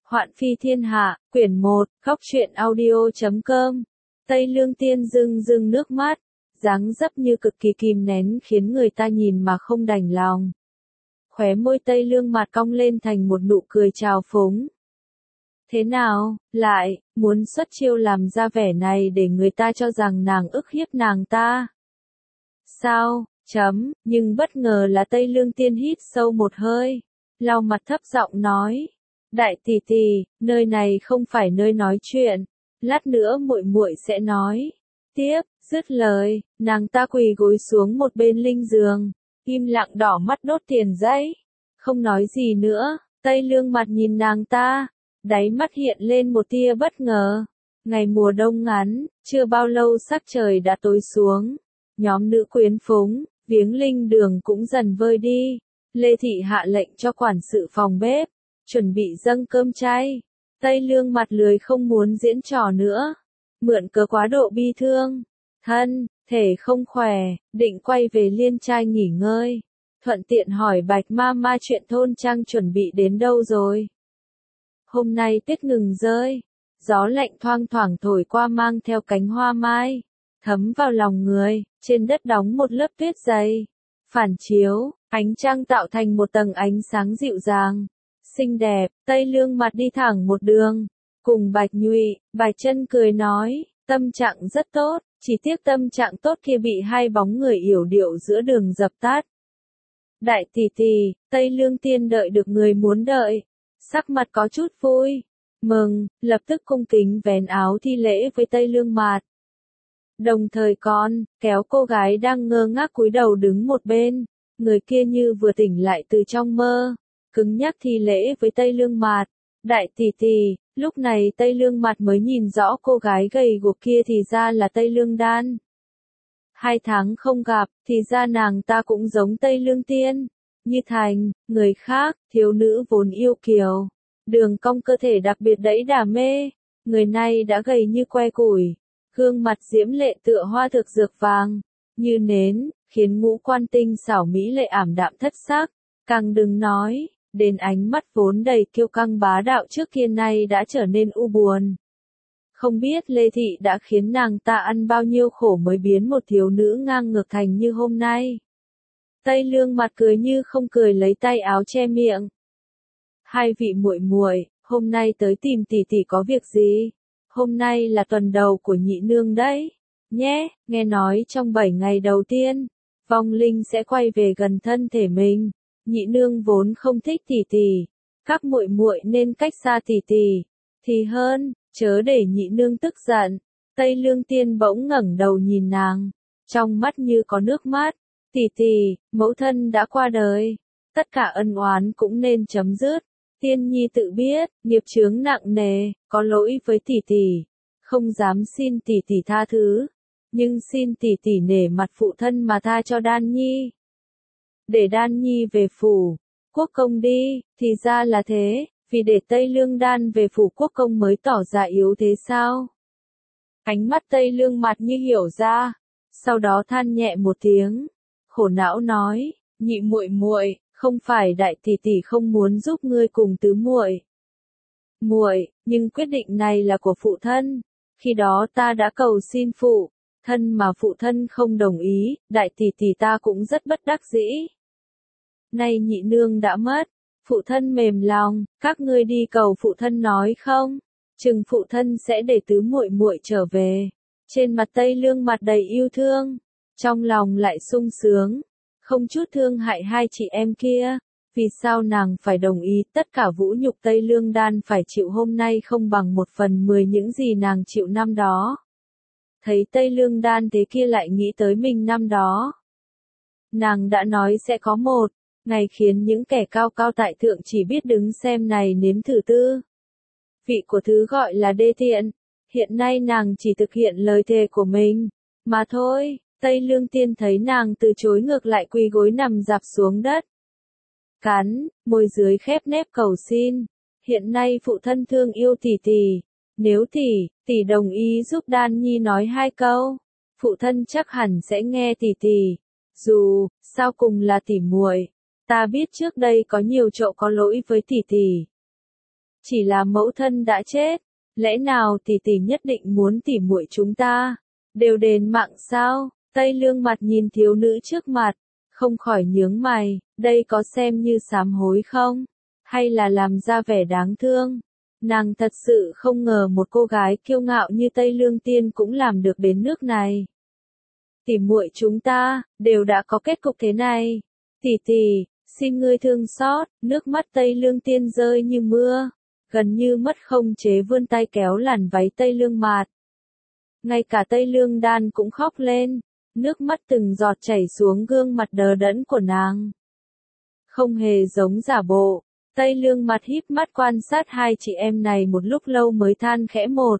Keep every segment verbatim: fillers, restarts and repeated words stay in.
Hoạn phi thiên hạ, quyển một, góc truyện audio chấm com. Tây Lương Tiên rưng rưng nước mắt, dáng dấp như cực kỳ kìm nén khiến người ta nhìn mà không đành lòng. Khóe môi Tây Lương mặt cong lên thành một nụ cười trào phúng. Thế nào, lại, muốn xuất chiêu làm ra vẻ này để người ta cho rằng nàng ức hiếp nàng ta? Sao, chấm, nhưng bất ngờ là Tây Lương Tiên hít sâu một hơi, lau mặt thấp giọng nói. Đại tỷ tỷ, nơi này không phải nơi nói chuyện, lát nữa muội muội sẽ nói. Tiếp, dứt lời, nàng ta quỳ gối xuống một bên linh giường, im lặng đỏ mắt đốt tiền giấy, không nói gì nữa. Tây Lương mặt nhìn nàng ta, đáy mắt hiện lên một tia bất ngờ. Ngày mùa đông ngắn, chưa bao lâu sắc trời đã tối xuống, nhóm nữ quyến phúng, viếng linh đường cũng dần vơi đi. Lê Thị hạ lệnh cho quản sự phòng bếp chuẩn bị dâng cơm chay. Tây Lương mặt lười không muốn diễn trò nữa, mượn cớ quá độ bi thương, thân thể không khỏe, định quay về Liên Trai nghỉ ngơi. Thuận tiện hỏi Bạch Ma Ma chuyện thôn trang chuẩn bị đến đâu rồi. Hôm nay tuyết ngừng rơi, gió lạnh thoang thoảng thổi qua mang theo cánh hoa mai, thấm vào lòng người, trên đất đóng một lớp tuyết dày. Phản chiếu, ánh trăng tạo thành một tầng ánh sáng dịu dàng, xinh đẹp. Tây Lương mặt đi thẳng một đường, cùng Bạch Nhụy. Bạch Chân cười nói, tâm trạng rất tốt, chỉ tiếc tâm trạng tốt kia bị hai bóng người yểu điệu giữa đường dập tắt. Đại tỷ tỷ, Tây Lương Tiên đợi được người muốn đợi, sắc mặt có chút vui, mừng, lập tức cung kính vén áo thi lễ với Tây Lương Mạt. Đồng thời con, kéo cô gái đang ngơ ngác cúi đầu đứng một bên, người kia như vừa tỉnh lại từ trong mơ, cứng nhắc thi lễ với Tây Lương Mạt. Đại tỷ tỷ, lúc này Tây Lương Mạt mới nhìn rõ cô gái gầy guộc kia thì ra là Tây Lương Đan. Hai tháng không gặp, thì ra nàng ta cũng giống Tây Lương Tiên, như thành, người khác, thiếu nữ vốn yêu kiều, đường cong cơ thể đặc biệt đẫy đà mê, người này đã gầy như que củi. Gương mặt diễm lệ tựa hoa thực dược vàng, như nến, khiến ngũ quan tinh xảo mỹ lệ ảm đạm thất sắc. Càng đừng nói, đến ánh mắt vốn đầy kiêu căng bá đạo trước kia nay đã trở nên u buồn. Không biết Lê Thị đã khiến nàng ta ăn bao nhiêu khổ mới biến một thiếu nữ ngang ngược thành như hôm nay. Tây Lương mặt cười như không cười lấy tay áo che miệng. Hai vị muội muội, hôm nay tới tìm tỷ tỷ có việc gì? Hôm nay là tuần đầu của nhị nương đấy, nhé, nghe nói trong bảy ngày đầu tiên, vong linh sẽ quay về gần thân thể mình. Nhị nương vốn không thích tỷ tỷ, các muội muội nên cách xa tỷ tỷ, thì hơn, chớ để nhị nương tức giận. Tây Lương Tiên bỗng ngẩng đầu nhìn nàng, trong mắt như có nước mắt. Tỷ tỷ, mẫu thân đã qua đời, tất cả ân oán cũng nên chấm dứt. Tiên nhi tự biết, nghiệp chướng nặng nề, có lỗi với tỷ tỷ, không dám xin tỷ tỷ tha thứ, nhưng xin tỷ tỷ nể mặt phụ thân mà tha cho Đan nhi. Để Đan nhi về phủ Quốc Công đi, thì ra là thế, vì để Tây Lương Đan về phủ Quốc Công mới tỏ ra yếu thế sao? Ánh mắt Tây Lương mặt như hiểu ra, sau đó than nhẹ một tiếng, khổ não nói, nhị muội muội, không phải đại tỷ tỷ không muốn giúp ngươi cùng tứ muội muội, nhưng quyết định này là của phụ thân. Khi đó ta đã cầu xin phụ thân mà phụ thân không đồng ý, đại tỷ tỷ ta cũng rất bất đắc dĩ. Nay nhị nương đã mất, phụ thân mềm lòng, các ngươi đi cầu phụ thân nói không? Chừng phụ thân sẽ để tứ muội muội trở về. Trên mặt Tây Lương mặt đầy yêu thương, trong lòng lại sung sướng, không chút thương hại hai chị em kia. Vì sao nàng phải đồng ý tất cả vũ nhục Tây Lương Đan phải chịu hôm nay không bằng một phần mười những gì nàng chịu năm đó. Thấy Tây Lương Đan thế kia lại nghĩ tới mình năm đó. Nàng đã nói sẽ có một ngày khiến những kẻ cao cao tại thượng chỉ biết đứng xem này nếm thử tư vị của thứ gọi là đê tiện. Hiện nay nàng chỉ thực hiện lời thề của mình, mà thôi. Tây Lương Tiên thấy nàng từ chối ngược lại quỳ gối nằm dạp xuống đất. Cắn, môi dưới khép nép cầu xin. Hiện nay phụ thân thương yêu tỷ tỷ. Nếu tỷ, tỷ đồng ý giúp Đan nhi nói hai câu, phụ thân chắc hẳn sẽ nghe tỷ tỷ. Dù, sao cùng là tỷ muội, ta biết trước đây có nhiều chỗ có lỗi với tỷ tỷ. Chỉ là mẫu thân đã chết, lẽ nào tỷ tỷ nhất định muốn tỉ muội chúng ta đều đền mạng sao? Tây Lương mặt nhìn thiếu nữ trước mặt, không khỏi nhướng mày, đây có xem như sám hối không? Hay là làm ra vẻ đáng thương? Nàng thật sự không ngờ một cô gái kiêu ngạo như Tây Lương Tiên cũng làm được đến nước này. Tỷ muội chúng ta đều đã có kết cục thế này. Tỷ tỷ, xin ngươi thương xót. Nước mắt Tây Lương Tiên rơi như mưa, gần như mất không chế vươn tay kéo làn váy Tây Lương Mạt. Ngay cả Tây Lương Đan cũng khóc lên, nước mắt từng giọt chảy xuống gương mặt đờ đẫn của nàng. Không hề giống giả bộ, Tây Lương Mạt híp mắt quan sát hai chị em này một lúc lâu mới than khẽ một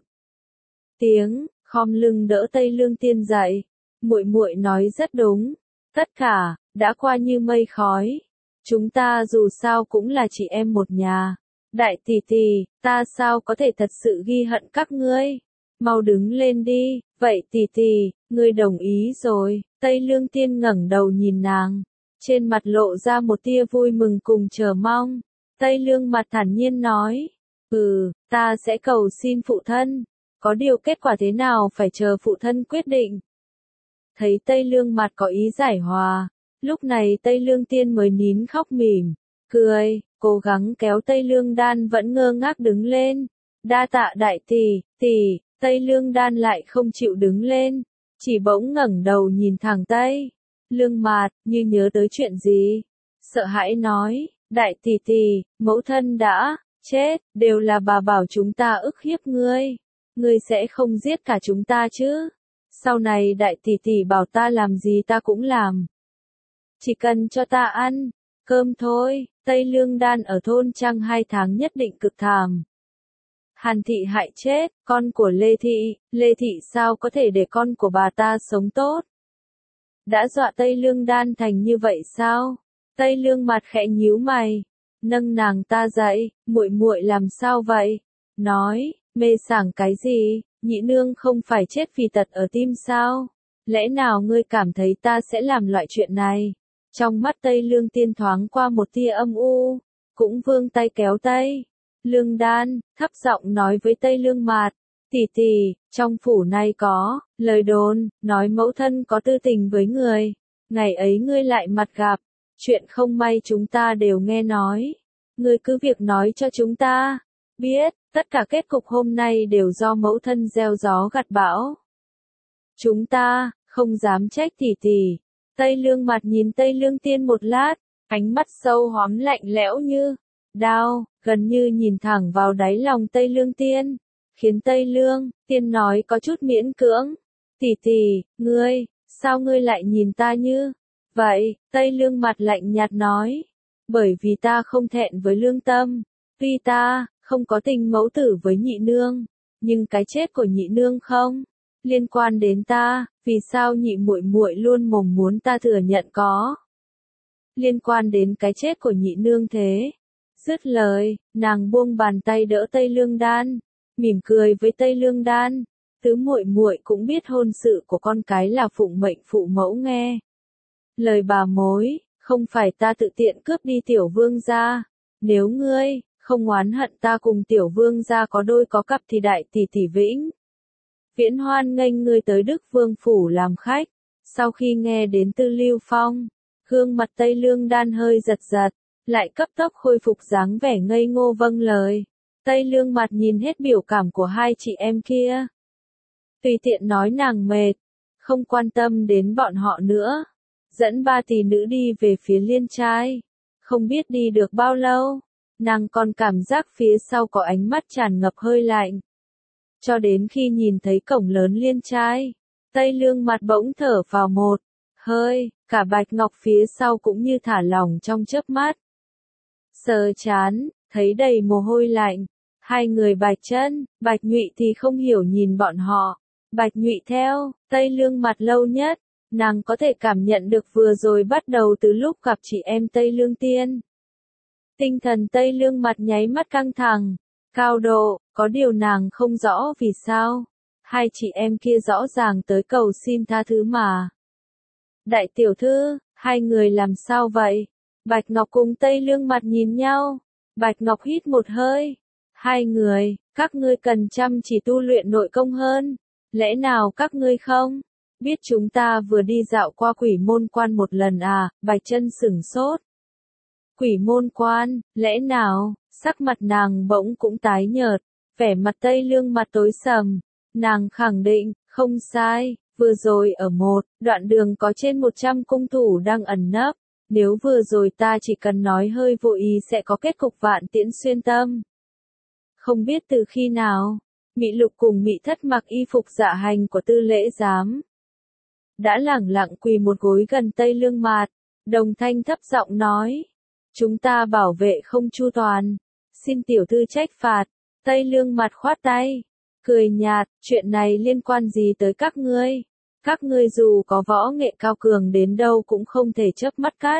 tiếng, khom lưng đỡ Tây Lương Tiên dậy. Muội muội nói rất đúng, tất cả đã qua như mây khói. Chúng ta dù sao cũng là chị em một nhà. Đại tỷ tỷ, ta sao có thể thật sự ghi hận các ngươi? Mau đứng lên đi. Vậy tỷ tỷ, ngươi đồng ý rồi. Tây Lương Tiên ngẩng đầu nhìn nàng, trên mặt lộ ra một tia vui mừng cùng chờ mong. Tây Lương mặt thản nhiên nói, ừ, ta sẽ cầu xin phụ thân. Có điều kết quả thế nào phải chờ phụ thân quyết định. Thấy Tây Lương mặt có ý giải hòa, lúc này Tây Lương Tiên mới nín khóc mỉm, cười, cố gắng kéo Tây Lương Đan vẫn ngơ ngác đứng lên. Đa tạ đại tỷ, tỷ. Tây Lương Đan lại không chịu đứng lên, chỉ bỗng ngẩng đầu nhìn thẳng Tây Lương Mạt, như nhớ tới chuyện gì, sợ hãi nói, đại tỷ tỷ, mẫu thân đã chết, đều là bà bảo chúng ta ức hiếp ngươi, ngươi sẽ không giết cả chúng ta chứ? Sau này đại tỷ tỷ bảo ta làm gì ta cũng làm, chỉ cần cho ta ăn cơm thôi. Tây Lương Đan ở thôn Trăng hai tháng nhất định cực thảm. Hàn Thị hại chết, con của Lê Thị, Lê Thị sao có thể để con của bà ta sống tốt? Đã dọa Tây Lương Đan thành như vậy sao? Tây Lương mặt khẽ nhíu mày, nâng nàng ta dậy, muội muội làm sao vậy? Nói, mê sảng cái gì, nhị nương không phải chết vì tật ở tim sao? Lẽ nào ngươi cảm thấy ta sẽ làm loại chuyện này? Trong mắt Tây Lương Tiên thoáng qua một tia âm u, cũng vươn tay kéo Tây Lương Đan, thấp giọng nói với Tây Lương Mạt, tỷ tỷ, trong phủ này có lời đồn, nói mẫu thân có tư tình với người. Ngày ấy ngươi lại mặt gặp, chuyện không may chúng ta đều nghe nói. Ngươi cứ việc nói cho chúng ta biết, tất cả kết cục hôm nay đều do mẫu thân gieo gió gặt bão. Chúng ta không dám trách tỷ tỷ. Tây Lương Mạt nhìn Tây Lương Tiên một lát, ánh mắt sâu hoắm lạnh lẽo như đao, gần như nhìn thẳng vào đáy lòng Tây Lương Tiên, khiến Tây Lương Tiên nói có chút miễn cưỡng. Tỷ tỷ, ngươi, sao ngươi lại nhìn ta như vậy? Tây Lương mặt lạnh nhạt nói, bởi vì ta không thẹn với lương tâm, tuy ta không có tình mẫu tử với nhị nương, nhưng cái chết của nhị nương không liên quan đến ta, vì sao nhị muội muội luôn mồm muốn ta thừa nhận có liên quan đến cái chết của nhị nương thế? Dứt lời, nàng buông bàn tay đỡ Tây Lương Đan, mỉm cười với Tây Lương Đan, tứ muội muội cũng biết hôn sự của con cái là phụng mệnh phụ mẫu nghe lời bà mối, không phải ta tự tiện cướp đi tiểu vương gia. Nếu ngươi không oán hận ta cùng tiểu vương gia có đôi có cặp thì đại tỷ tỷ vĩnh viễn hoan nghênh ngươi tới Đức Vương phủ làm khách. Sau khi nghe đến Tư Lưu Phong, gương mặt Tây Lương Đan hơi giật giật, lại cấp tốc khôi phục dáng vẻ ngây ngô vâng lời. Tây Lương mặt nhìn hết biểu cảm của hai chị em kia, tùy tiện nói nàng mệt, không quan tâm đến bọn họ nữa, dẫn ba tỷ nữ đi về phía Liên Trai. Không biết đi được bao lâu, nàng còn cảm giác phía sau có ánh mắt tràn ngập hơi lạnh. Cho đến khi nhìn thấy cổng lớn Liên Trai, Tây Lương mặt bỗng thở vào một hơi, cả Bạch Ngọc phía sau cũng như thả lỏng trong chớp mắt. Sờ chán, thấy đầy mồ hôi lạnh, hai người Bạch Chân, Bạch Nhụy thì không hiểu nhìn bọn họ. Bạch Nhụy theo Tây Lương mặt lâu nhất, nàng có thể cảm nhận được vừa rồi bắt đầu từ lúc gặp chị em Tây Lương Tiên. Tinh thần Tây Lương mặt nháy mắt căng thẳng, cao độ, có điều nàng không rõ vì sao. Hai chị em kia rõ ràng tới cầu xin tha thứ mà. Đại tiểu thư, hai người làm sao vậy? Bạch Ngọc cùng Tây Lương mặt nhìn nhau. Bạch Ngọc hít một hơi, Hai người, các ngươi cần chăm chỉ tu luyện nội công hơn. Lẽ nào các ngươi không biết chúng ta vừa đi dạo qua quỷ môn quan một lần à? Bạch Chân sửng sốt. Quỷ môn quan, lẽ nào? Sắc mặt nàng bỗng cũng tái nhợt, vẻ mặt Tây Lương mặt tối sầm. Nàng khẳng định, không sai, vừa rồi ở một đoạn đường có trên một trăm cung thủ đang ẩn nấp. Nếu vừa rồi ta chỉ cần nói hơi vô ý sẽ có kết cục vạn tiễn xuyên tâm. Không biết từ khi nào, Mị Lục cùng Mị Thất mặc y phục dạ hành của Tư Lễ Giám, đã lẳng lặng quỳ một gối gần Tây Lương Mạt, đồng thanh thấp giọng nói: chúng ta bảo vệ không chu toàn, xin tiểu thư trách phạt. Tây Lương Mạt khoát tay, cười nhạt: chuyện này liên quan gì tới các ngươi? Các ngươi dù có võ nghệ cao cường đến đâu cũng không thể chớp mắt cắt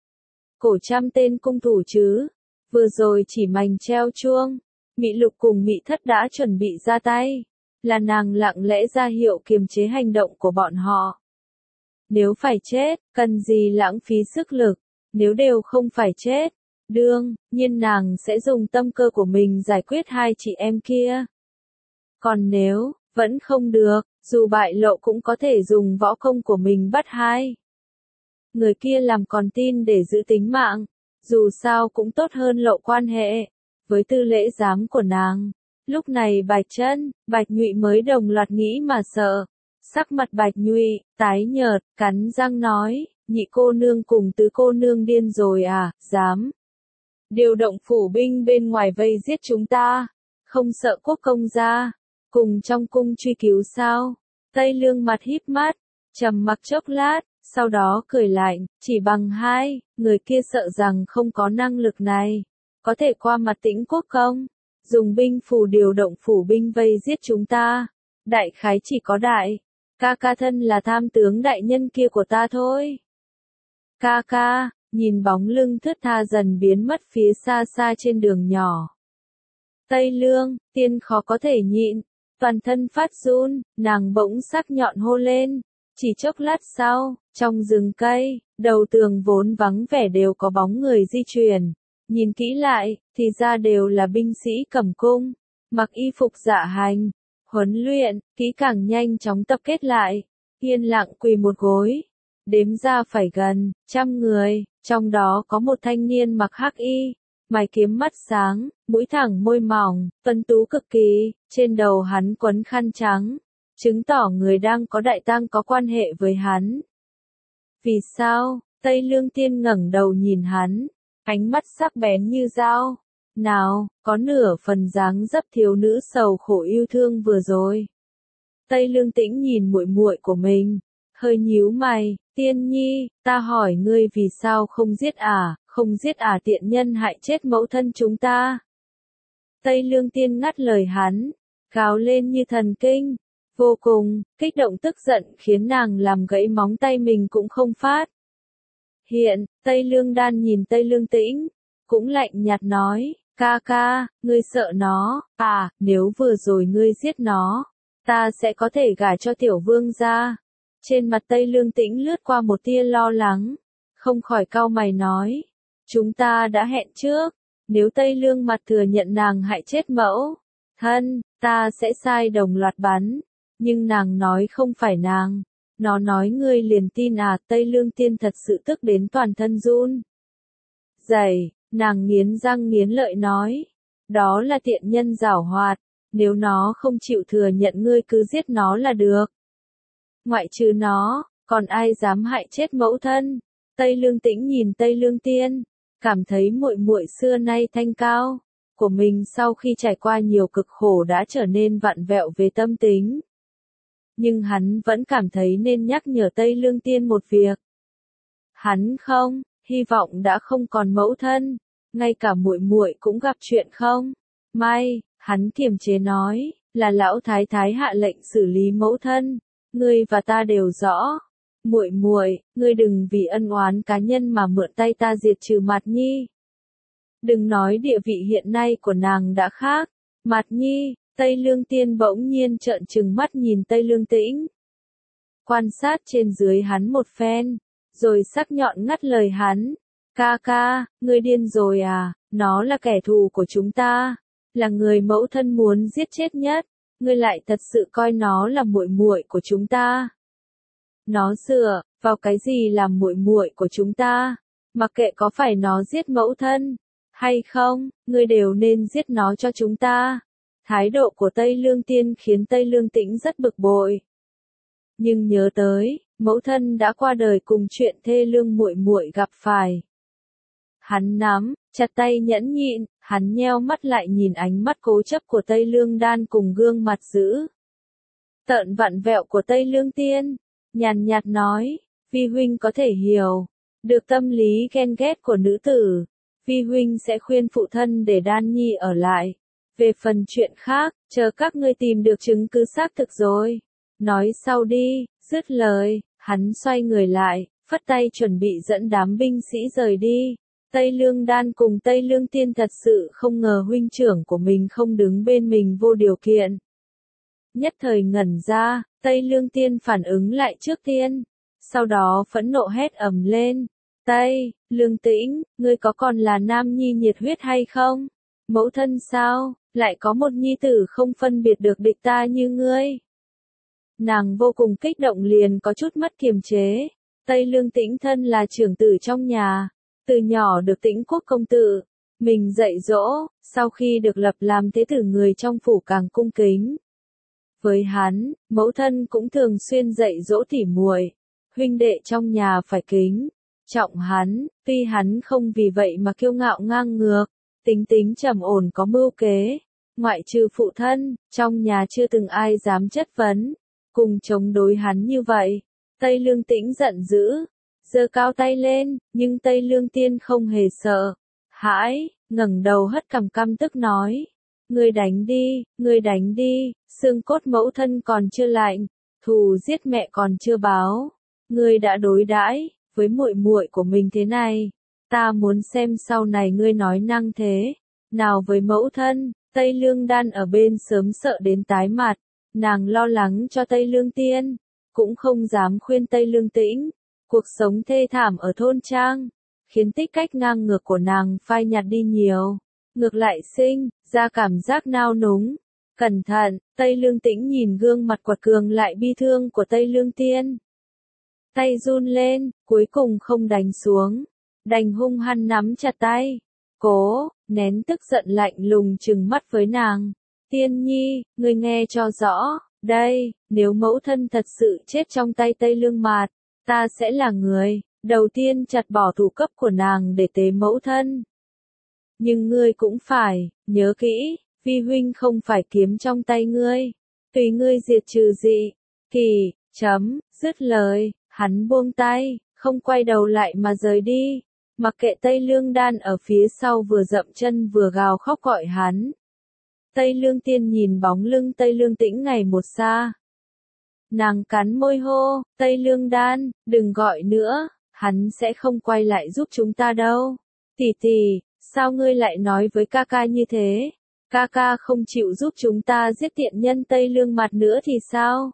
cổ trăm tên cung thủ chứ. Vừa rồi chỉ mành treo chuông, Mị Lục cùng Mị Thất đã chuẩn bị ra tay, là nàng lặng lẽ ra hiệu kiềm chế hành động của bọn họ. Nếu phải chết, cần gì lãng phí sức lực, nếu đều không phải chết, đương nhiên nàng sẽ dùng tâm cơ của mình giải quyết hai chị em kia. Còn nếu vẫn không được, dù bại lộ cũng có thể dùng võ công của mình bắt hai người kia làm con tin để giữ tính mạng, dù sao cũng tốt hơn lộ quan hệ với Tư Lễ Giám của nàng. Lúc này Bạch Chân, Bạch Nhụy mới đồng loạt nghĩ mà sợ. Sắc mặt Bạch Nhụy tái nhợt, cắn răng nói: nhị cô nương cùng tứ cô nương điên rồi à? Dám điều động phủ binh bên ngoài vây giết chúng ta, không sợ quốc công gia cùng trong cung truy cứu sao? Tây Lương Mặt híp mắt, trầm mặc chốc lát, sau đó cười lạnh: chỉ bằng hai người kia sợ rằng không có năng lực này, có thể qua mặt Tĩnh quốc công, dùng binh phù điều động phủ binh vây giết chúng ta. Đại khái chỉ có đại ca ca thân là tham tướng đại nhân kia của ta thôi. Ca ca, nhìn bóng lưng thướt tha dần biến mất phía xa xa trên đường nhỏ. Tây Lương, tiên khó có thể nhịn, toàn thân phát run, nàng bỗng sắc nhọn hô lên. Chỉ chốc lát sau, trong rừng cây, đầu tường vốn vắng vẻ đều có bóng người di chuyển. Nhìn kỹ lại, thì ra đều là binh sĩ cầm cung, mặc y phục dạ hành, huấn luyện, kỹ càng nhanh chóng tập kết lại, yên lặng quỳ một gối. Đếm ra phải gần trăm người, trong đó có một thanh niên mặc hắc y, mày kiếm mắt sáng, mũi thẳng môi mỏng, tuấn tú cực kỳ, trên đầu hắn quấn khăn trắng, chứng tỏ người đang có đại tang có quan hệ với hắn. Vì sao? Tây Lương Tiên ngẩng đầu nhìn hắn, ánh mắt sắc bén như dao, nào có nửa phần dáng dấp thiếu nữ sầu khổ yêu thương vừa rồi. Tây Lương Tĩnh nhìn muội muội của mình, hơi nhíu mày: Tiên nhi, ta hỏi ngươi vì sao không giết à, không giết à tiện nhân hại chết mẫu thân chúng ta. Tây Lương Tiên ngắt lời hắn, gào lên như thần kinh, vô cùng kích động tức giận khiến nàng làm gãy móng tay mình cũng không phát. Hiện, Tây Lương Đan nhìn Tây Lương Tĩnh, cũng lạnh nhạt nói: ca ca, ngươi sợ nó, à, nếu vừa rồi ngươi giết nó, ta sẽ có thể gả cho tiểu vương gia. Trên mặt Tây Lương Tĩnh lướt qua một tia lo lắng, không khỏi cau mày nói: chúng ta đã hẹn trước, nếu Tây Lương Mặt thừa nhận nàng hại chết mẫu thân, ta sẽ sai đồng loạt bắn. Nhưng nàng nói không phải nàng, nó nói ngươi liền tin à? Tây Lương Tiên thật sự tức đến toàn thân run rẩy, nàng nghiến răng nghiến lợi nói: đó là tiện nhân giảo hoạt, nếu nó không chịu thừa nhận ngươi cứ giết nó là được. Ngoại trừ nó, còn ai dám hại chết mẫu thân? Tây Lương Tĩnh nhìn Tây Lương Tiên, cảm thấy muội muội xưa nay thanh cao của mình sau khi trải qua nhiều cực khổ đã trở nên vặn vẹo về tâm tính. Nhưng hắn vẫn cảm thấy nên nhắc nhở Tây Lương Tiên một việc. Hắn không hy vọng đã không còn mẫu thân, ngay cả muội muội cũng gặp chuyện không may. Hắn kiềm chế nói, là lão thái thái hạ lệnh xử lý mẫu thân, ngươi và ta đều rõ. Muội muội, ngươi đừng vì ân oán cá nhân mà mượn tay ta diệt trừ Mạt Nhi. Đừng nói địa vị hiện nay của nàng đã khác. Mạt Nhi, Tây Lương Tiên bỗng nhiên trợn trừng mắt nhìn Tây Lương Tĩnh. Quan sát trên dưới hắn một phen, rồi sắc nhọn ngắt lời hắn. Ca ca, ngươi điên rồi à, nó là kẻ thù của chúng ta. là người mẫu thân muốn giết chết nhất, ngươi lại thật sự coi nó là muội muội của chúng ta. Nó dựa vào cái gì làm muội muội của chúng ta? Mặc kệ có phải nó giết mẫu thân hay không, ngươi đều nên giết nó cho chúng ta. Thái độ của Tây Lương Tiên khiến Tây Lương Tĩnh rất bực bội. Nhưng nhớ tới, mẫu thân đã qua đời cùng chuyện thê lương muội muội gặp phải. Hắn nắm chặt tay nhẫn nhịn, hắn nheo mắt lại nhìn ánh mắt cố chấp của Tây Lương Đan cùng gương mặt dữ tợn vặn vẹo của Tây Lương Tiên, nhàn nhạt nói, Vi huynh có thể hiểu được tâm lý ghen ghét của nữ tử, Vi huynh sẽ khuyên phụ thân để Đan Nhi ở lại. Về phần chuyện khác, chờ các ngươi tìm được chứng cứ xác thực rồi. Nói sau đi, dứt lời, hắn xoay người lại, phất tay chuẩn bị dẫn đám binh sĩ rời đi. Tây Lương Đan cùng Tây Lương Tiên thật sự không ngờ huynh trưởng của mình không đứng bên mình vô điều kiện. Nhất thời ngẩn ra, Tây Lương Tiên phản ứng lại trước tiên, sau đó phẫn nộ hét ầm lên. Tây Lương Tĩnh, ngươi có còn là nam nhi nhiệt huyết hay không? Mẫu thân sao, lại có một nhi tử không phân biệt được địch ta như ngươi? Nàng vô cùng kích động liền có chút mất kiềm chế. Tây Lương Tĩnh thân là trưởng tử trong nhà, từ nhỏ được Tĩnh Quốc công tử mình dạy dỗ, sau khi được lập làm thế tử người trong phủ càng cung kính. Với hắn, mẫu thân cũng thường xuyên dạy dỗ tỉ muội, huynh đệ trong nhà phải kính trọng hắn, tuy hắn không vì vậy mà kiêu ngạo ngang ngược, tính tính trầm ổn có mưu kế, ngoại trừ phụ thân, trong nhà chưa từng ai dám chất vấn, cùng chống đối hắn như vậy. Tây Lương Tĩnh giận dữ, giơ cao tay lên, nhưng Tây Lương Tiên không hề sợ hãi, ngẩng đầu hất cằm căm tức nói, ngươi đánh đi, ngươi đánh đi, xương cốt mẫu thân còn chưa lạnh, thù giết mẹ còn chưa báo, ngươi đã đối đãi với muội muội của mình thế này, ta muốn xem sau này ngươi nói năng thế nào với mẫu thân. Tây Lương Đan ở bên sớm sợ đến tái mặt, nàng lo lắng cho Tây Lương Tiên, cũng không dám khuyên Tây Lương Tĩnh. Cuộc sống thê thảm ở thôn trang, khiến tích cách ngang ngược của nàng phai nhạt đi nhiều, ngược lại sinh ra cảm giác nao núng. Cẩn thận, Tây Lương Tĩnh nhìn gương mặt quật cường lại bi thương của Tây Lương Tiên. Tay run lên, cuối cùng không đánh xuống, đành hung hăng nắm chặt tay, cố nén tức giận lạnh lùng trừng mắt với nàng. Tiên nhi, ngươi nghe cho rõ, đây, nếu mẫu thân thật sự chết trong tay Tây Lương Mạt, ta sẽ là người đầu tiên chặt bỏ thủ cấp của nàng để tế mẫu thân. Nhưng ngươi cũng phải nhớ kỹ, Vi huynh không phải kiếm trong tay ngươi, tùy ngươi diệt trừ dị kỳ. Chấm, dứt lời, hắn buông tay, không quay đầu lại mà rời đi, mặc kệ Tây Lương Đan ở phía sau vừa dậm chân vừa gào khóc gọi hắn. Tây Lương Tiên nhìn bóng lưng Tây Lương Tĩnh ngày một xa. Nàng cắn môi hô, Tây Lương Đan, đừng gọi nữa, hắn sẽ không quay lại giúp chúng ta đâu. Tỷ tỷ, sao ngươi lại nói với ca ca như thế? Ca ca không chịu giúp chúng ta giết tiện nhân Tây Lương Mặt nữa thì sao?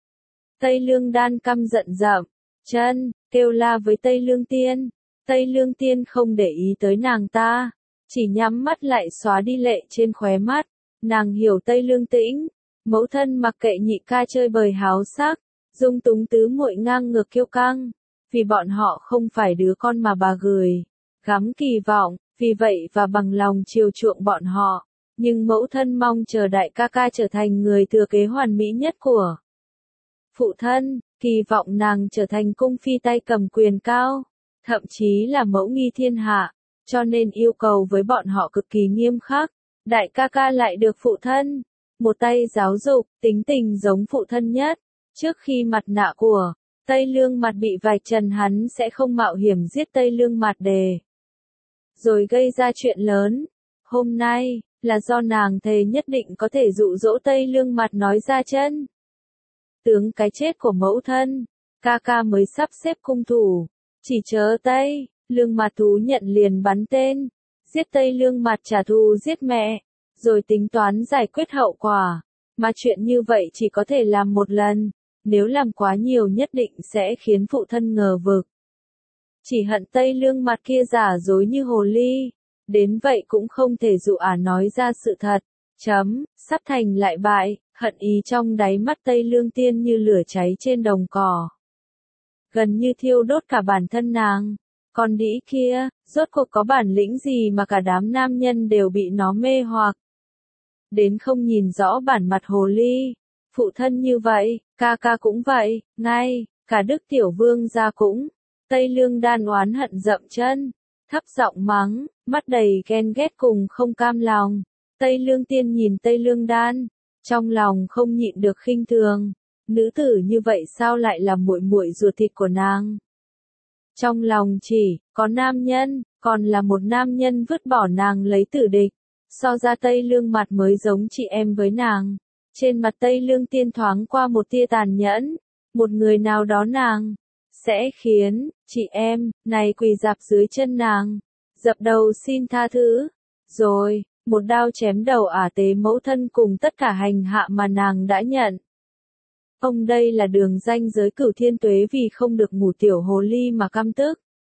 Tây Lương Đan căm giận dậm chân, kêu la với Tây Lương Tiên. Tây Lương Tiên không để ý tới nàng ta, chỉ nhắm mắt lại xóa đi lệ trên khóe mắt. Nàng hiểu Tây Lương Tĩnh, mẫu thân mặc kệ nhị ca chơi bời háo sắc, dung túng tứ muội ngang ngược kiêu căng, vì bọn họ không phải đứa con mà bà gửi gắm kỳ vọng, vì vậy và bằng lòng chiều chuộng bọn họ. Nhưng mẫu thân mong chờ đại ca ca trở thành người thừa kế hoàn mỹ nhất của phụ thân, kỳ vọng nàng trở thành cung phi tay cầm quyền cao, thậm chí là mẫu nghi thiên hạ, cho nên yêu cầu với bọn họ cực kỳ nghiêm khắc. Đại ca ca lại được phụ thân một tay giáo dục, tính tình giống phụ thân nhất. Trước khi mặt nạ của Tây Lương Mặt bị vạch trần, hắn sẽ không mạo hiểm giết Tây Lương Mặt để rồi gây ra chuyện lớn. Hôm nay là do nàng thề nhất định có thể dụ dỗ Tây Lương Mặt nói ra chân tướng cái chết của mẫu thân, ca ca mới sắp xếp cung thủ, chỉ chờ Tây Lương Mặt thú nhận liền bắn tên, giết Tây Lương Mặt trả thù giết mẹ, rồi tính toán giải quyết hậu quả. Mà chuyện như vậy chỉ có thể làm một lần, nếu làm quá nhiều nhất định sẽ khiến phụ thân ngờ vực. Chỉ hận Tây Lương Mặt kia giả dối như hồ ly, đến vậy cũng không thể dụ ả nói ra sự thật. Chấm, sắp thành lại bại, hận ý trong đáy mắt Tây Lương Tiên như lửa cháy trên đồng cỏ. Gần như thiêu đốt cả bản thân nàng. Con đĩ kia, rốt cuộc có bản lĩnh gì mà cả đám nam nhân đều bị nó mê hoặc. Đến không nhìn rõ bản mặt hồ ly. Phụ thân như vậy, ca ca cũng vậy, ngay, cả Đức Tiểu Vương gia cũng. Tây Lương Đan oán hận dậm chân, thấp giọng mắng, mắt đầy ghen ghét cùng không cam lòng. Tây Lương Tiên nhìn Tây Lương Đan, trong lòng không nhịn được khinh thường. Nữ tử như vậy sao lại là muội muội ruột thịt của nàng? Trong lòng chỉ có nam nhân, còn là một nam nhân vứt bỏ nàng lấy tử địch. So ra Tây Lương mặt mới giống chị em với nàng. Trên mặt Tây Lương Tiên thoáng qua một tia tàn nhẫn. Một người nào đó nàng sẽ khiến chị em này quỳ rạp dưới chân nàng, dập đầu xin tha thứ. Rồi, một đao chém đầu ả tế mẫu thân cùng tất cả hành hạ mà nàng đã nhận. Ông đây là đường ranh giới Cửu Thiên Tuế vì không được ngủ tiểu hồ ly mà căm tức.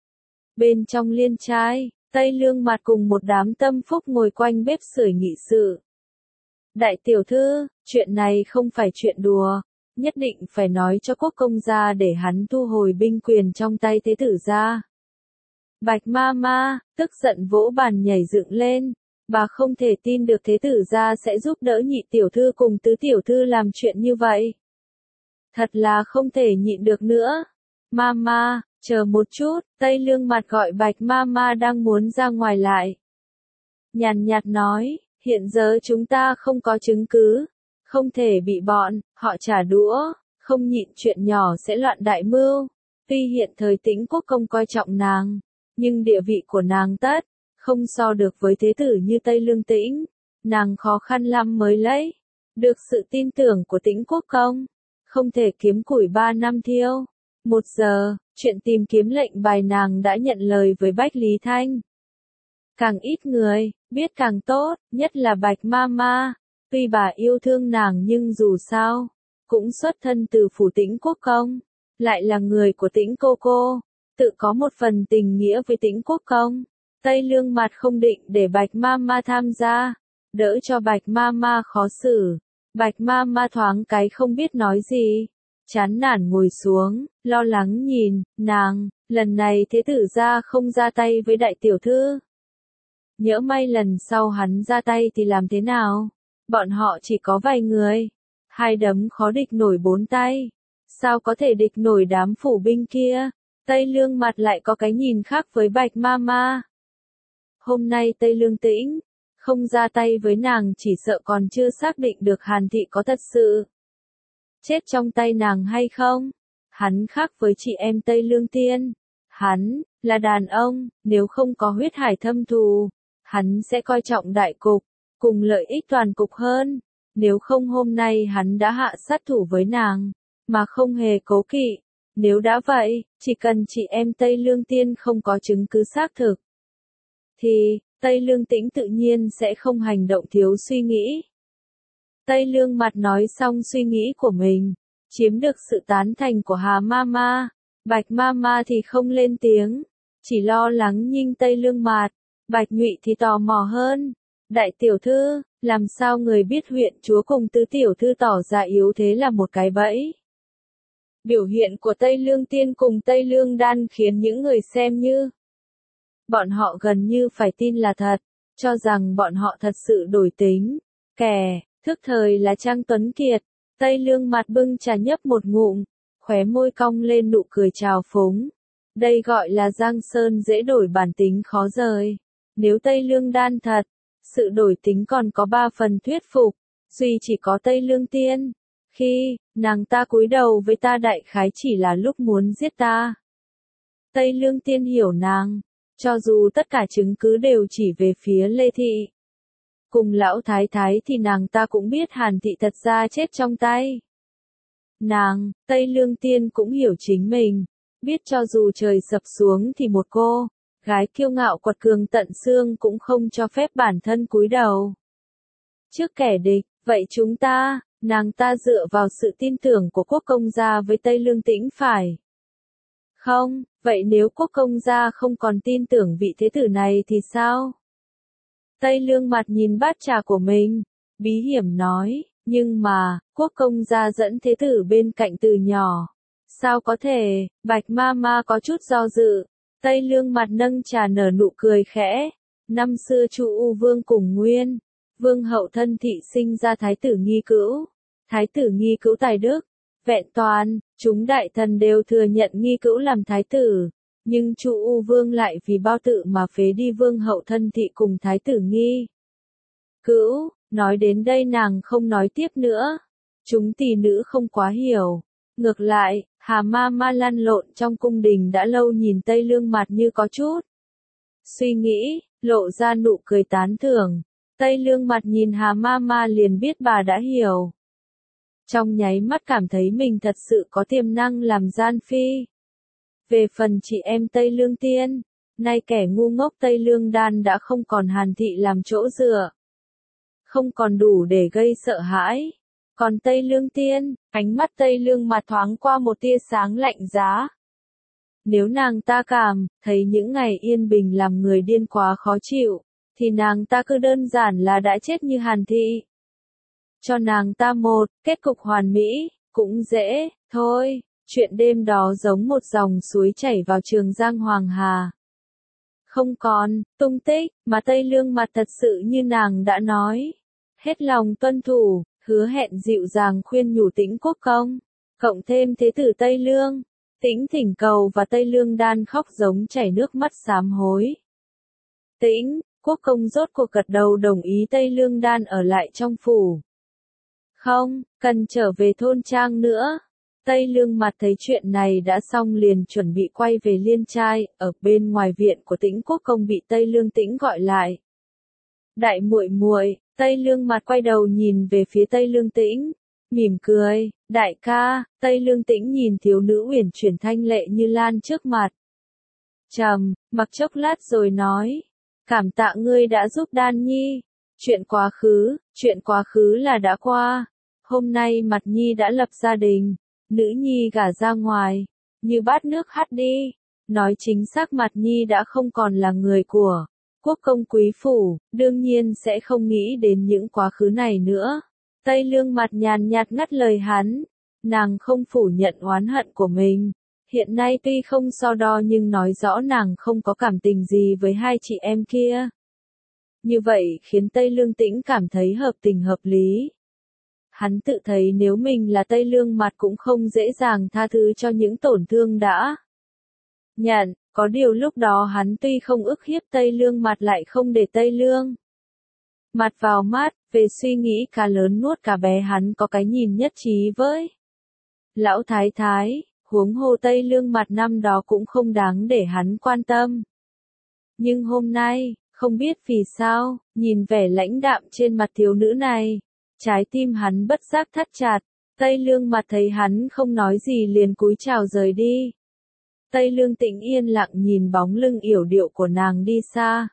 Bên trong liên trai, Tây Lương mặt cùng một đám tâm phúc ngồi quanh bếp sưởi nghị sự. Đại tiểu thư, chuyện này không phải chuyện đùa, nhất định phải nói cho quốc công gia để hắn thu hồi binh quyền trong tay thế tử gia. Bạch ma ma, tức giận vỗ bàn nhảy dựng lên, bà không thể tin được thế tử gia sẽ giúp đỡ nhị tiểu thư cùng tứ tiểu thư làm chuyện như vậy. Thật là không thể nhịn được nữa. Mama, chờ một chút, Tây Lương mặt gọi Bạch Mama đang muốn ra ngoài lại. Nhàn nhạt nói, hiện giờ chúng ta không có chứng cứ, không thể bị bọn họ trả đũa, không nhịn chuyện nhỏ sẽ loạn đại mưu. Tuy hiện thời Tĩnh Quốc công coi trọng nàng, nhưng địa vị của nàng tất không so được với thế tử như Tây Lương Tĩnh, nàng khó khăn lắm mới lấy được sự tin tưởng của Tĩnh Quốc công. Không thể kiếm củi ba năm thiêu. Một giờ, chuyện tìm kiếm lệnh bài nàng đã nhận lời với Bách Lý Thanh. Càng ít người, biết càng tốt, nhất là Bạch Mama. Tuy bà yêu thương nàng nhưng dù sao, cũng xuất thân từ phủ Tĩnh Quốc công, lại là người của Tĩnh cô cô, tự có một phần tình nghĩa với Tĩnh Quốc công. Tây Lương mặt không định để Bạch Mama tham gia, đỡ cho Bạch Mama khó xử. Bạch Mama thoáng cái không biết nói gì, chán nản ngồi xuống, lo lắng nhìn nàng, lần này thế tử gia không ra tay với đại tiểu thư. Nhỡ may lần sau hắn ra tay thì làm thế nào? Bọn họ chỉ có vài người, hai đấm khó địch nổi bốn tay, sao có thể địch nổi đám phủ binh kia? Tây Lương mặt lại có cái nhìn khác với Bạch Mama. Hôm nay Tây Lương Tĩnh không ra tay với nàng chỉ sợ còn chưa xác định được Hàn Thị có thật sự chết trong tay nàng hay không. Hắn khác với chị em Tây Lương Tiên. Hắn là đàn ông, nếu không có huyết hải thâm thù, hắn sẽ coi trọng đại cục, cùng lợi ích toàn cục hơn. Nếu không hôm nay hắn đã hạ sát thủ với nàng, mà không hề cố kỵ. Nếu đã vậy, chỉ cần chị em Tây Lương Tiên không có chứng cứ xác thực, thì Tây Lương Tĩnh tự nhiên sẽ không hành động thiếu suy nghĩ. Tây Lương mặt nói xong suy nghĩ của mình, chiếm được sự tán thành của Hà Mama. Bạch Mama thì không lên tiếng, chỉ lo lắng nhìn Tây Lương mặt. Bạch Nhụy thì tò mò hơn. Đại tiểu thư, làm sao người biết huyện chúa cùng tứ tiểu thư tỏ ra yếu thế là một cái bẫy? Biểu hiện của Tây Lương Tiên cùng Tây Lương Đan khiến những người xem như bọn họ gần như phải tin là thật, cho rằng bọn họ thật sự đổi tính. Kẻ thức thời là Trang Tuấn Kiệt. Tây Lương mặt bưng trà nhấp một ngụm, khóe môi cong lên nụ cười trào phúng. Đây gọi là Giang Sơn dễ đổi bản tính khó rời. Nếu Tây Lương Đan thật, sự đổi tính còn có ba phần thuyết phục, duy chỉ có Tây Lương Tiên. Khi nàng ta cúi đầu với ta đại khái chỉ là lúc muốn giết ta. Tây Lương Tiên hiểu nàng, cho dù tất cả chứng cứ đều chỉ về phía Lê Thị. Cùng lão thái thái thì nàng ta cũng biết Hàn Thị thật ra chết trong tay. Nàng, Tây Lương Tiên cũng hiểu chính mình, biết cho dù trời sập xuống thì một cô gái kiêu ngạo quật cường tận xương cũng không cho phép bản thân cúi đầu trước kẻ địch. Vậy chúng ta, nàng ta dựa vào sự tin tưởng của quốc công gia với Tây Lương Tĩnh phải không? Vậy nếu quốc công gia không còn tin tưởng vị thế tử này thì sao? Tây Lương mặt nhìn bát trà của mình, bí hiểm nói, nhưng mà, quốc công gia dẫn thế tử bên cạnh từ nhỏ. Sao có thể, Bạch ma ma có chút do dự, Tây Lương mặt nâng trà nở nụ cười khẽ. Năm xưa Chu U Vương cùng Nguyên, Vương hậu thân thị sinh ra thái tử Nghi Cữu. Thái tử Nghi Cữu tài đức, vẹn toàn, chúng đại thần đều thừa nhận Nghi Cữu làm thái tử. Nhưng Chu U Vương lại vì bao tự mà phế đi Vương hậu thân thị cùng thái tử Nghi Cữu. Nói đến đây nàng không nói tiếp nữa. Chúng tỷ nữ không quá hiểu. Ngược lại, Hà ma ma lăn lộn trong cung đình đã lâu nhìn Tây Lương mặt như có chút suy nghĩ, lộ ra nụ cười tán thưởng. Tây Lương mặt nhìn Hà ma ma liền biết bà đã hiểu. Trong nháy mắt cảm thấy mình thật sự có tiềm năng làm gian phi. Về phần chị em Tây Lương Tiên, nay kẻ ngu ngốc Tây Lương Đan đã không còn Hàn Thị làm chỗ dựa. Không còn đủ để gây sợ hãi. Còn Tây Lương Tiên, ánh mắt Tây Lương mặt thoáng qua một tia sáng lạnh giá. Nếu nàng ta cảm thấy những ngày yên bình làm người điên quá khó chịu, thì nàng ta cứ đơn giản là đã chết như Hàn Thị. Cho nàng ta một kết cục hoàn mỹ, cũng dễ, thôi. Chuyện đêm đó giống một dòng suối chảy vào Trường Giang Hoàng Hà. Không còn tung tích, mà Tây Lương mặt thật sự như nàng đã nói. Hết lòng tuân thủ, hứa hẹn dịu dàng khuyên nhủ Tĩnh Quốc công. Cộng thêm thế tử Tây Lương, Tĩnh thỉnh cầu và Tây Lương Đan khóc giống chảy nước mắt sám hối. Tĩnh Quốc công rốt cuộc gật đầu đồng ý Tây Lương Đan ở lại trong phủ. Không, cần trở về thôn trang nữa. Tây Lương mặt thấy chuyện này đã xong liền chuẩn bị quay về Liên Trai, ở bên ngoài viện của Tĩnh Quốc công bị Tây Lương Tĩnh gọi lại. Đại muội muội, Tây Lương mặt quay đầu nhìn về phía Tây Lương Tĩnh, mỉm cười, đại ca. Tây Lương Tĩnh nhìn thiếu nữ uyển chuyển thanh lệ như lan trước mặt. Trầm mặc chốc lát rồi nói, cảm tạ ngươi đã giúp Đan Nhi. Chuyện quá khứ, chuyện quá khứ là đã qua. Hôm nay Mặt Nhi đã lập gia đình. Nữ nhi gả ra ngoài, như bát nước hắt đi. Nói chính xác Mặt Nhi đã không còn là người của quốc công quý phủ, đương nhiên sẽ không nghĩ đến những quá khứ này nữa. Tây Lương mặt nhàn nhạt ngắt lời hắn, nàng không phủ nhận oán hận của mình. Hiện nay tuy không so đo nhưng nói rõ nàng không có cảm tình gì với hai chị em kia. Như vậy khiến Tây Lương Tĩnh cảm thấy hợp tình hợp lý. Hắn tự thấy nếu mình là Tây Lương mặt cũng không dễ dàng tha thứ cho những tổn thương đã nhận, có điều lúc đó hắn tuy không ức hiếp Tây Lương mặt lại không để Tây Lương mặt vào mắt, về suy nghĩ cá lớn nuốt cá bé hắn có cái nhìn nhất trí với lão thái thái, huống hồ Tây Lương mặt năm đó cũng không đáng để hắn quan tâm. Nhưng hôm nay, không biết vì sao, nhìn vẻ lãnh đạm trên mặt thiếu nữ này, trái tim hắn bất giác thắt chặt. Tây Lương mặt thấy hắn không nói gì liền cúi chào rời đi. Tây Lương Tĩnh yên lặng nhìn bóng lưng yểu điệu của nàng đi xa.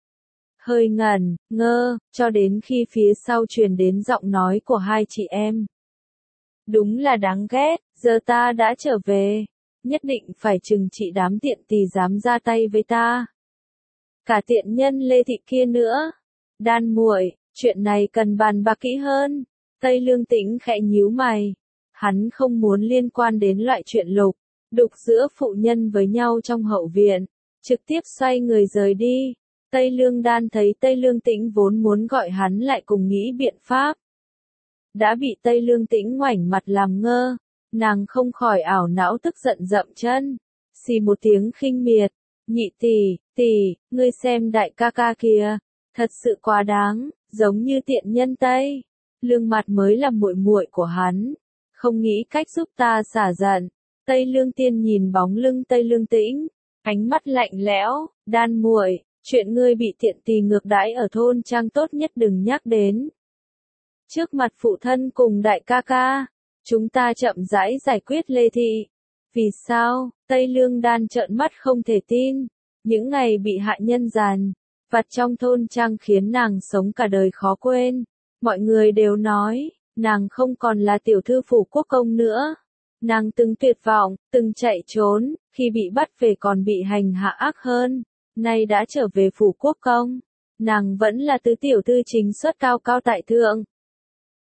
Hơi ngẩn, ngơ, cho đến khi phía sau truyền đến giọng nói của hai chị em. Đúng là đáng ghét, giờ ta đã trở về. Nhất định phải trừng trị đám tiện tỳ dám ra tay với ta. Cả tiện nhân Lê Thị kia nữa. Đan muội, chuyện này cần bàn bạc kỹ hơn. Tây Lương Tĩnh khẽ nhíu mày. Hắn không muốn liên quan đến loại chuyện lục đục giữa phụ nhân với nhau trong hậu viện. Trực tiếp xoay người rời đi. Tây Lương Đan thấy Tây Lương Tĩnh vốn muốn gọi hắn lại cùng nghĩ biện pháp. Đã bị Tây Lương Tĩnh ngoảnh mặt làm ngơ. Nàng không khỏi ảo não tức giận dậm chân. Xì một tiếng khinh miệt. Nhị tỷ, tỷ, ngươi xem đại ca ca kìa. Thật sự quá đáng, giống như tiện nhân Tây Lương mặt mới là muội muội của hắn. Không nghĩ cách giúp ta xả giận. Tây Lương Tiên nhìn bóng lưng Tây Lương Tĩnh, ánh mắt lạnh lẽo, Đan muội, chuyện ngươi bị tiện tỳ ngược đãi ở thôn trang tốt nhất đừng nhắc đến. Trước mặt phụ thân cùng đại ca ca, chúng ta chậm rãi giải quyết Lê Thị. Vì sao? Tây Lương Đan trợn mắt không thể tin. Những ngày bị hại nhân giàn vặt trong thôn trang khiến nàng sống cả đời khó quên. Mọi người đều nói, nàng không còn là tiểu thư phủ quốc công nữa. Nàng từng tuyệt vọng, từng chạy trốn, khi bị bắt về còn bị hành hạ ác hơn. Nay đã trở về phủ quốc công. Nàng vẫn là tứ tiểu thư chính xuất cao cao tại thượng.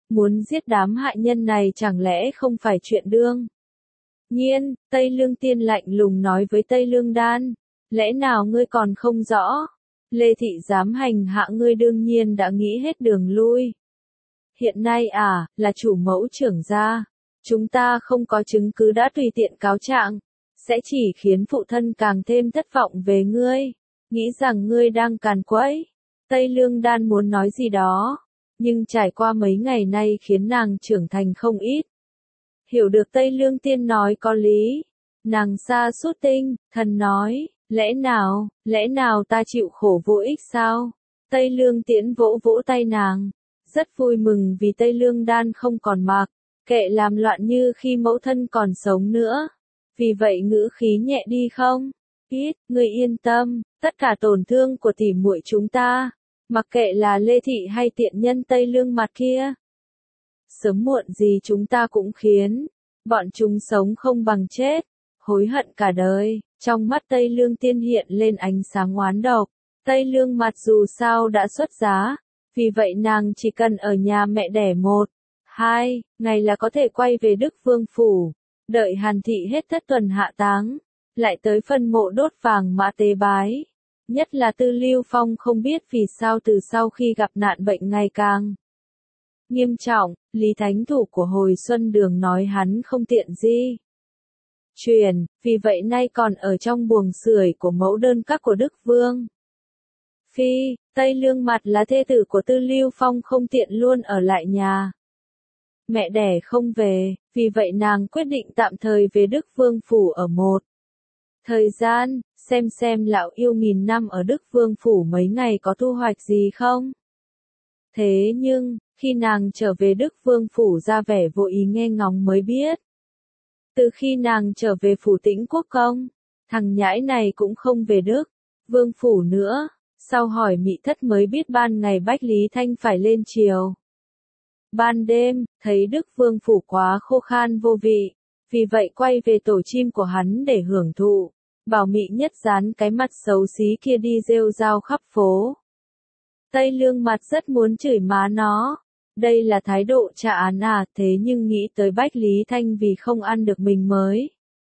Muốn giết đám hại nhân này chẳng lẽ không phải chuyện đương nhiên, Tây Lương Tiên lạnh lùng nói với Tây Lương Đan, lẽ nào ngươi còn không rõ? Lê Thị dám hành hạ ngươi đương nhiên đã nghĩ hết đường lui. Hiện nay à, là chủ mẫu trưởng gia, chúng ta không có chứng cứ đã tùy tiện cáo trạng, sẽ chỉ khiến phụ thân càng thêm thất vọng về ngươi, nghĩ rằng ngươi đang càn quấy. Tây Lương Đan muốn nói gì đó, nhưng trải qua mấy ngày nay khiến nàng trưởng thành không ít. Hiểu được Tây Lương Tiên nói có lý, nàng sa sút tinh, thần nói, lẽ nào, lẽ nào ta chịu khổ vô ích sao? Tây Lương Tiễn vỗ vỗ tay nàng, rất vui mừng vì Tây Lương Đan không còn mặc, kệ làm loạn như khi mẫu thân còn sống nữa. Vì vậy ngữ khí nhẹ đi không? Ít, ngươi yên tâm, tất cả tổn thương của tỷ muội chúng ta, mặc kệ là Lê Thị hay tiện nhân Tây Lương mặt kia, sớm muộn gì chúng ta cũng khiến bọn chúng sống không bằng chết, hối hận cả đời. Trong mắt Tây Lương Tiên hiện lên ánh sáng oán độc. Tây Lương mặt dù sao đã xuất giá, vì vậy nàng chỉ cần ở nhà mẹ đẻ một, hai ngày là có thể quay về Đức Vương phủ, đợi Hàn Thị hết thất tuần hạ táng, lại tới phân mộ đốt vàng mã tế bái. Nhất là Tư Lưu Phong không biết vì sao từ sau khi gặp nạn bệnh ngày càng nghiêm trọng, Lý Thánh Thủ của hồi Xuân Đường nói hắn không tiện di truyền, vì vậy nay còn ở trong buồng sưởi của mẫu đơn các của Đức Vương Phi. Tây Lương mặt là thê tử của Tư Lưu Phong không tiện luôn ở lại nhà mẹ đẻ không về, vì vậy nàng quyết định tạm thời về Đức Vương Phủ ở một thời gian, xem xem lão yêu nghìn năm ở Đức Vương Phủ mấy ngày có thu hoạch gì không. Thế nhưng, khi nàng trở về Đức Vương Phủ ra vẻ vô ý nghe ngóng mới biết. Từ khi nàng trở về Phủ Tĩnh Quốc Công, thằng nhãi này cũng không về Đức Vương Phủ nữa, sau hỏi Mị Thất mới biết ban ngày Bách Lý Thanh phải lên triều. Ban đêm, thấy Đức Vương Phủ quá khô khan vô vị, vì vậy quay về tổ chim của hắn để hưởng thụ, bảo Mị Nhất dán cái mặt xấu xí kia đi rêu rao khắp phố. Tây Lương mặt rất muốn chửi má nó, đây là thái độ trả án à, thế nhưng nghĩ tới Bách Lý Thanh vì không ăn được mình mới.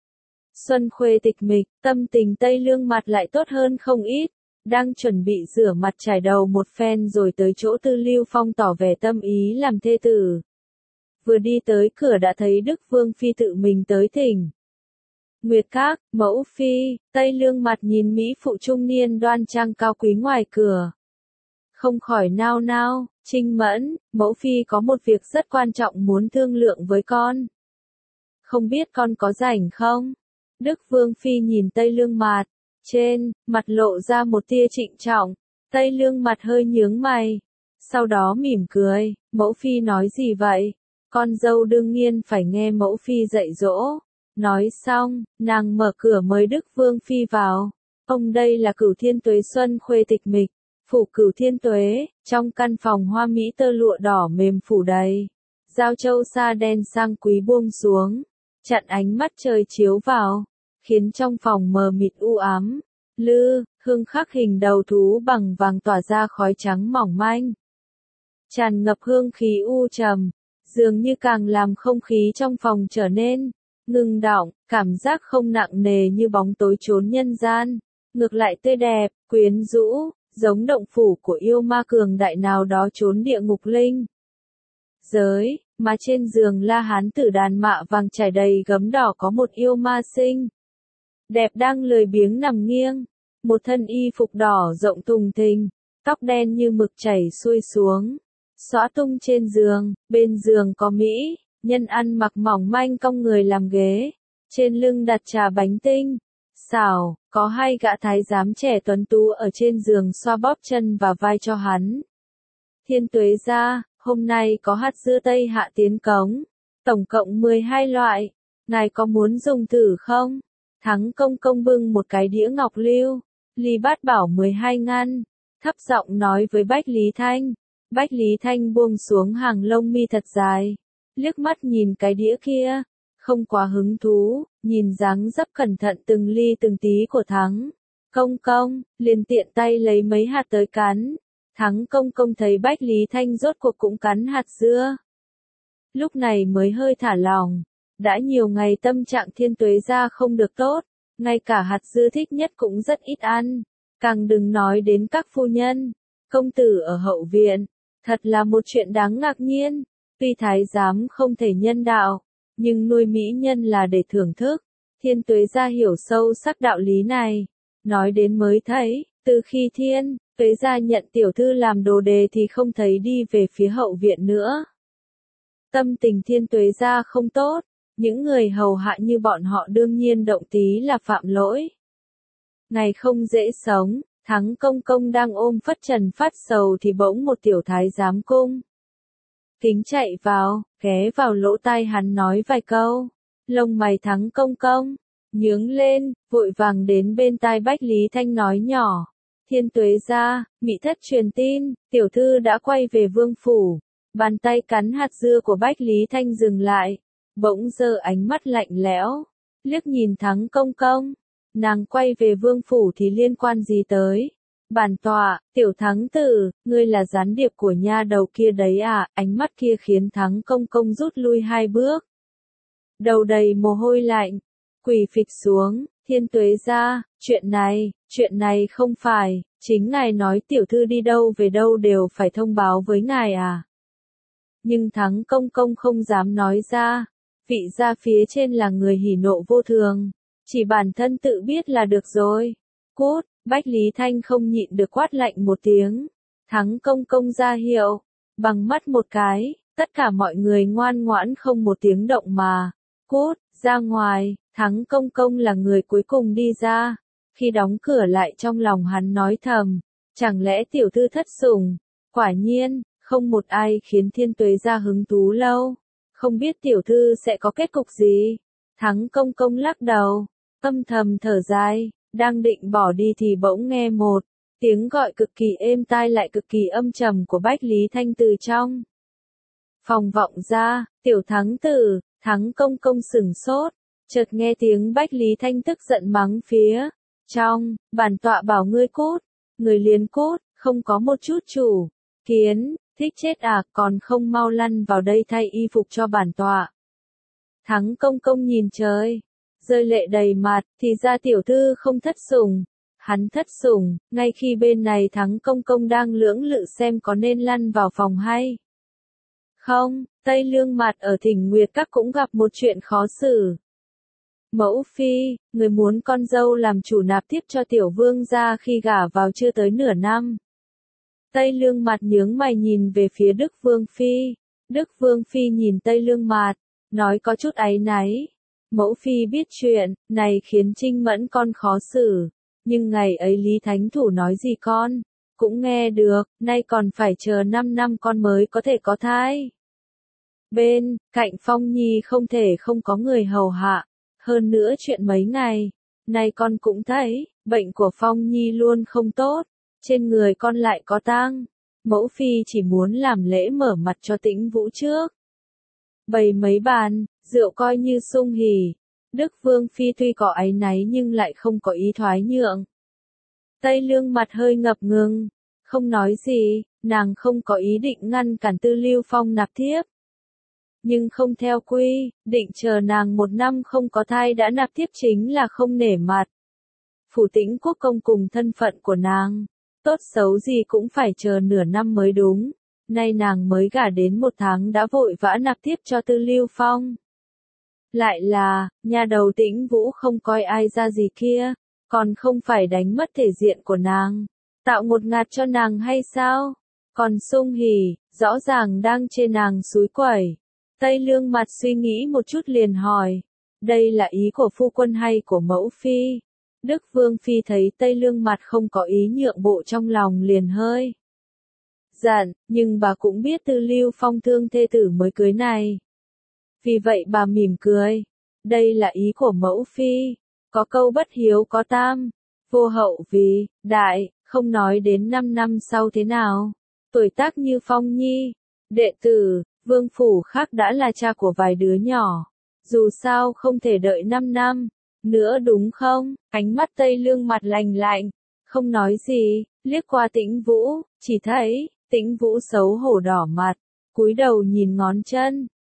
Xuân Khuê tịch mịch, tâm tình Tây Lương mặt lại tốt hơn không ít, đang chuẩn bị rửa mặt trải đầu một phen rồi tới chỗ Tư Lưu Phong tỏ vẻ tâm ý làm thê tử. Vừa đi tới cửa đã thấy Đức Vương Phi tự mình tới thỉnh. Nguyệt Các, mẫu phi, Tây Lương mặt nhìn mỹ phụ trung niên đoan trang cao quý ngoài cửa. Không khỏi nao nao, Trinh Mẫn, mẫu phi có một việc rất quan trọng muốn thương lượng với con. Không biết con có rảnh không? Đức Vương Phi nhìn Tây Lương mặt, trên, mặt lộ ra một tia trịnh trọng, Tây Lương mặt hơi nhướng mày. Sau đó mỉm cười, mẫu phi nói gì vậy? Con dâu đương nhiên phải nghe mẫu phi dạy dỗ. Nói xong, nàng mở cửa mời Đức Vương Phi vào. Ông đây là Cửu Thiên Tuế Xuân Khuê tịch mịch, phủ Cửu Thiên Tuế, trong căn phòng hoa mỹ tơ lụa đỏ mềm phủ đầy. Giao châu sa đen sang quý buông xuống, chặn ánh mắt trời chiếu vào, khiến trong phòng mờ mịt u ám. Lư, hương khắc hình đầu thú bằng vàng tỏa ra khói trắng mỏng manh, tràn ngập hương khí u trầm, dường như càng làm không khí trong phòng trở nên ngưng đọng, cảm giác không nặng nề như bóng tối trốn nhân gian, ngược lại tươi đẹp, quyến rũ, giống động phủ của yêu ma cường đại nào đó trốn địa ngục linh giới, mà trên giường La Hán tử đàn mạ vàng trải đầy gấm đỏ có một yêu ma xinh đẹp đang lười biếng nằm nghiêng, một thân y phục đỏ rộng thùng thình, tóc đen như mực chảy xuôi xuống, xõa tung trên giường. Bên giường có mỹ nhân ăn mặc mỏng manh cong người làm ghế, trên lưng đặt trà bánh tinh xào, có hai gã thái giám trẻ tuấn tú ở trên giường xoa bóp chân và vai cho hắn. Thiên Tuế gia, hôm nay có hạt dưa tây hạ tiến cống, tổng cộng mười hai loại, ngài có muốn dùng thử không? Thắng công công bưng một cái đĩa ngọc lưu, ly bát bảo mười hai ngăn, thấp giọng nói với Bách Lý Thanh. Bách Lý Thanh buông xuống hàng lông mi thật dài, liếc mắt nhìn cái đĩa kia, không quá hứng thú, nhìn dáng dấp cẩn thận từng ly từng tí của Thắng công công, liền tiện tay lấy mấy hạt tới cắn. Thắng công công thấy Bách Lý Thanh rốt cuộc cũng cắn hạt dưa, lúc này mới hơi thả lòng. Đã nhiều ngày tâm trạng Thiên Tuế gia không được tốt, ngay cả hạt dưa thích nhất cũng rất ít ăn, càng đừng nói đến các phu nhân, công tử ở hậu viện. Thật là một chuyện đáng ngạc nhiên, tuy thái giám không thể nhân đạo, nhưng nuôi mỹ nhân là để thưởng thức. Thiên Tuế gia hiểu sâu sắc đạo lý này, nói đến mới thấy, từ khi Thiên Tuế gia nhận tiểu thư làm đồ đề thì không thấy đi về phía hậu viện nữa. Tâm tình Thiên Tuế gia không tốt, những người hầu hạ như bọn họ đương nhiên động tí là phạm lỗi. Ngày không dễ sống, Thắng công công đang ôm Phất Trần phát sầu thì bỗng một tiểu thái giám cung kính chạy vào, ghé vào lỗ tai hắn nói vài câu. Lông mày Thắng công công nhướng lên, vội vàng đến bên tai Bách Lý Thanh nói nhỏ: Thiên Tuế gia, Mỹ thất truyền tin, tiểu thư đã quay về vương phủ. Bàn tay cắn hạt dưa của Bách Lý Thanh dừng lại, bỗng giơ ánh mắt lạnh lẽo, liếc nhìn Thắng công công. Nàng quay về vương phủ thì liên quan gì tới bản tọa? Tiểu Thắng tử, ngươi là gián điệp của nha đầu kia đấy à? Ánh mắt kia khiến Thắng công công rút lui hai bước, đầu đầy mồ hôi lạnh, quỳ phịch xuống. Thiên Tuế gia, chuyện này, chuyện này không phải, chính ngài nói tiểu thư đi đâu về đâu đều phải thông báo với ngài à? Nhưng Thắng công công không dám nói ra, vị gia phía trên là người hỉ nộ vô thường, chỉ bản thân tự biết là được rồi. Cút! Bách Lý Thanh không nhịn được quát lạnh một tiếng. Thắng công công ra hiệu, bằng mắt một cái, tất cả mọi người ngoan ngoãn không một tiếng động mà. Cút! Ra ngoài! Thắng công công là người cuối cùng đi ra. Khi đóng cửa lại trong lòng hắn nói thầm, chẳng lẽ tiểu thư thất sủng? Quả nhiên, không một ai khiến Thiên Tuế gia hứng thú lâu. Không biết tiểu thư sẽ có kết cục gì? Thắng công công lắc đầu, âm thầm thở dài, đang định bỏ đi thì bỗng nghe một tiếng gọi cực kỳ êm tai lại cực kỳ âm trầm của Bách Lý Thanh từ trong phòng vọng ra. Tiểu Thắng tử! Thắng công công sửng sốt, chợt nghe tiếng Bách Lý Thanh tức giận mắng phía trong: bản tọa bảo ngươi cút, người liền cút, không có một chút chủ kiến, thích chết à, còn không mau lăn vào đây thay y phục cho bản tọa. Thắng công công nhìn trời, rơi lệ đầy mặt, thì ra tiểu thư không thất sủng. Hắn thất sủng, ngay khi bên này Thắng công công đang lưỡng lự xem có nên lăn vào phòng hay không. Tây Lương Mạt ở Thỉnh Nguyệt Các cũng gặp một chuyện khó xử. Mẫu phi, người muốn con dâu làm chủ nạp tiếp cho tiểu vương gia khi gả vào chưa tới nửa năm. Tây Lương Mạt nhướng mày nhìn về phía Đức Vương phi. Đức Vương phi nhìn Tây Lương Mạt, nói có chút áy náy. Mẫu phi biết chuyện này khiến Trinh Mẫn con khó xử, nhưng ngày ấy Lý Thánh Thủ nói gì con cũng nghe được, nay còn phải chờ năm năm con mới có thể có thai. Bên cạnh Phong Nhi không thể không có người hầu hạ, hơn nữa chuyện mấy ngày nay con cũng thấy, bệnh của Phong Nhi luôn không tốt, trên người con lại có tang. Mẫu phi chỉ muốn làm lễ mở mặt cho Tĩnh Vũ trước. Bày mấy bàn rượu coi như sung hỉ. Đức Vương phi tuy có áy náy nhưng lại không có ý thoái nhượng. Tây Lương Mặt hơi ngập ngừng, không nói gì, nàng không có ý định ngăn cản Tư Lưu Phong nạp thiếp. Nhưng không theo quy, định chờ nàng một năm không có thai đã nạp thiếp chính là không nể mặt. Phủ Tĩnh Quốc công cùng thân phận của nàng, tốt xấu gì cũng phải chờ nửa năm mới đúng. Nay nàng mới gả đến một tháng đã vội vã nạp thiếp cho Tư Lưu Phong. Lại là, nhà đầu Tĩnh Vũ không coi ai ra gì kia, còn không phải đánh mất thể diện của nàng, tạo ngột ngạt cho nàng hay sao? Còn sung hỉ, rõ ràng đang chê nàng xúi quẩy. Tây Lương Mặt suy nghĩ một chút liền hỏi, đây là ý của phu quân hay của mẫu phi? Đức Vương phi thấy Tây Lương Mặt không có ý nhượng bộ trong lòng liền hơi giận, nhưng bà cũng biết Tư Lưu Phong thương thê tử mới cưới này. Vì vậy bà mỉm cười, đây là ý của mẫu phi, có câu bất hiếu có tam, vô hậu vì đại, không nói đến năm năm sau thế nào. Tuổi tác như Phong Nhi, đệ tử, vương phủ khác đã là cha của vài đứa nhỏ, dù sao không thể đợi năm năm nữa đúng không? Ánh mắt Tây Lương Mặt lạnh lạnh, không nói gì, liếc qua Tĩnh Vũ, chỉ thấy Tĩnh Vũ xấu hổ đỏ mặt, cúi đầu nhìn ngón chân,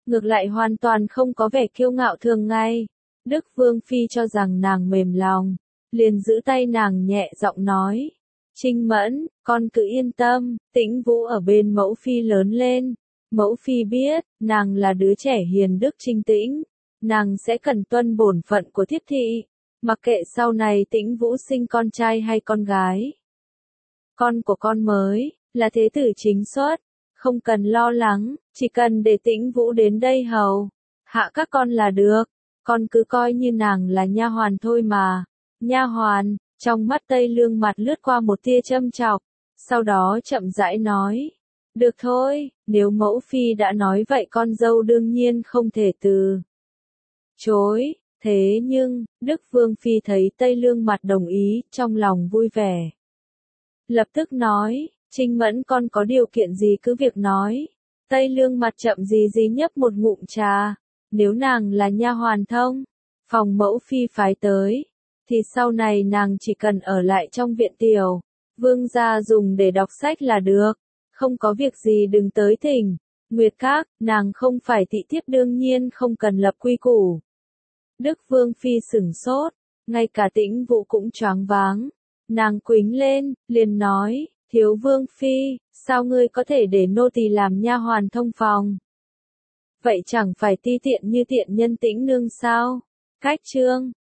ngược lại hoàn toàn không có vẻ kiêu ngạo thường ngày. Đức Vương Phi cho rằng nàng mềm lòng, liền giữ tay nàng nhẹ giọng nói. Trinh Mẫn, con cứ yên tâm, Tĩnh Vũ ở bên mẫu phi lớn lên. Mẫu phi biết, nàng là đứa trẻ hiền đức trinh tĩnh, nàng sẽ cần tuân bổn phận của thiếp thị, mặc kệ sau này Tĩnh Vũ sinh con trai hay con gái. Con của con mới, là thế tử chính xuất, không cần lo lắng, chỉ cần để Tĩnh Vũ đến đây hầu hạ các con là được, con cứ coi như nàng là nha hoàn thôi mà. Nha hoàn, trong mắt Tây Lương mặt lướt qua một tia châm chọc, sau đó chậm rãi nói. Được thôi, nếu mẫu phi đã nói vậy con dâu đương nhiên không thể từ chối, thế nhưng, Đức Vương Phi thấy Tây Lương mặt đồng ý, trong lòng vui vẻ. Lập tức nói, Trinh Mẫn con có điều kiện gì cứ việc nói. Tây Lương mặt chậm gì gì nhấp một ngụm trà, nếu nàng là nha hoàn thông, phòng mẫu phi phái tới, thì sau này nàng chỉ cần ở lại trong viện tiểu vương gia dùng để đọc sách là được. Không có việc gì đừng tới thỉnh Nguyệt Các, nàng không phải thị thiếp đương nhiên không cần lập quy củ. Đức Vương Phi sửng sốt, ngay cả Tĩnh Vũ cũng choáng váng. Nàng quính lên, liền nói, thiếu Vương Phi, sao ngươi có thể để nô tỳ làm nha hoàn thông phòng? Vậy chẳng phải ti tiện như tiện nhân Tĩnh nương sao? Cách chương